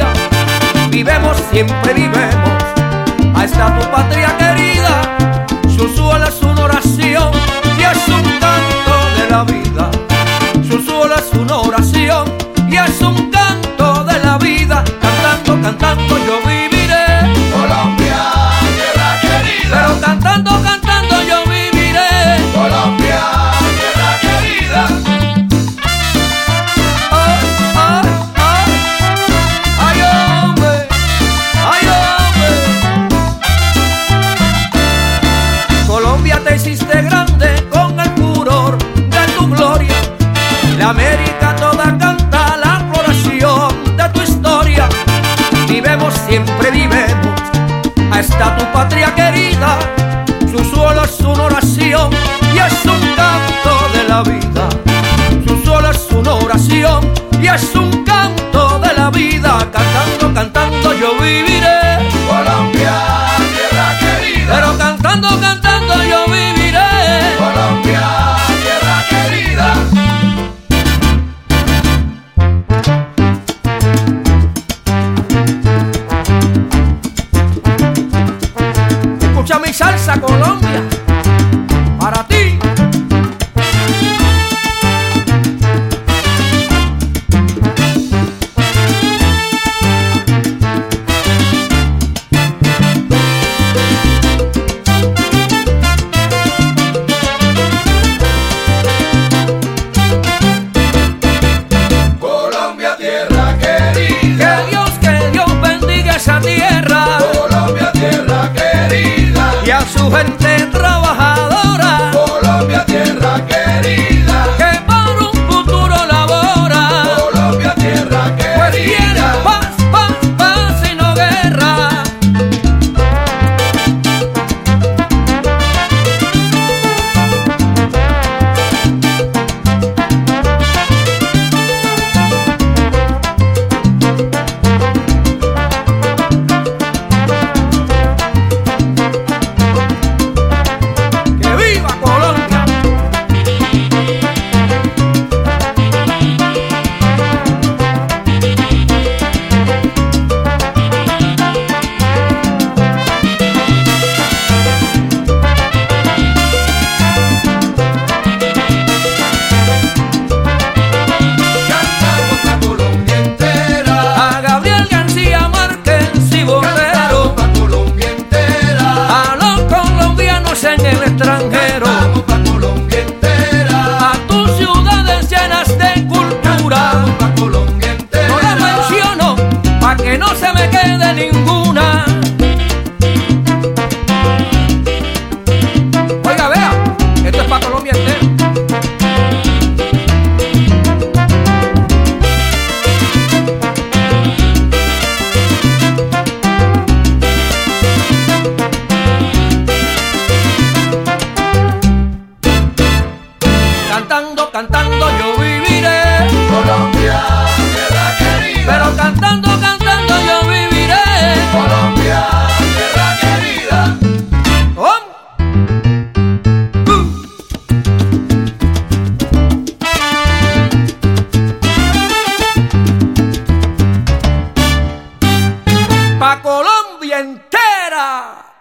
Colombia, vivemos, siempre vivemos. Ahí está tu patria querida, su suelo es una oración y es un canto de la vida. Su suelo es una oración y es un canto de la vida. Cantando, cantando yo viviré. Colombia, tierra querida. Pero cantando, cantando yo viviré. Colombia, tierra querida. Ay, ay, ay, ay, hombre, ay, hombre. Colombia, te hiciste grande con el furor de tu gloria. La América toda canta la floración de tu historia. Vivemos, siempre vivemos. Ahí está tu patria querida. Su suelo es una oración y es un canto de la vida. Su suelo es una oración y es un canto de la vida. Cantando, cantando yo viviré. Colombia, tierra querida. Pero cantando, cantando yo viviré. Colombia, tierra querida. Escucha mi salsa, Colombia, para ti. Colombia, tierra querida. Que Dios bendiga esa tierra Colombia, tierra querida. y a su gente trabajadora Colombia, tierra querida. que para un futuro labora. Colombia, tierra Pues quiere querida. paz, paz, paz y no guerra. ¡Que viva Colombia! Cantamos pa' Colombia entera. A Gabriel García Márquez y Cantamos Botero, pa' Colombia entera. a los colombianos en el extranjero, Cantamos pa' Colombia entera. a tus ciudades llenas de cultura. Cantamos pa' Colombia No la entera. menciono pa' que no se me quede ninguna. Oiga, vea, esto es pa' Colombia entera. Cantando, cantando yo viviré. Colombia, tierra querida. Pero cantando, cantando yo viviré. Colombia, tierra querida. ¡Oh! Pa' Colombia entera.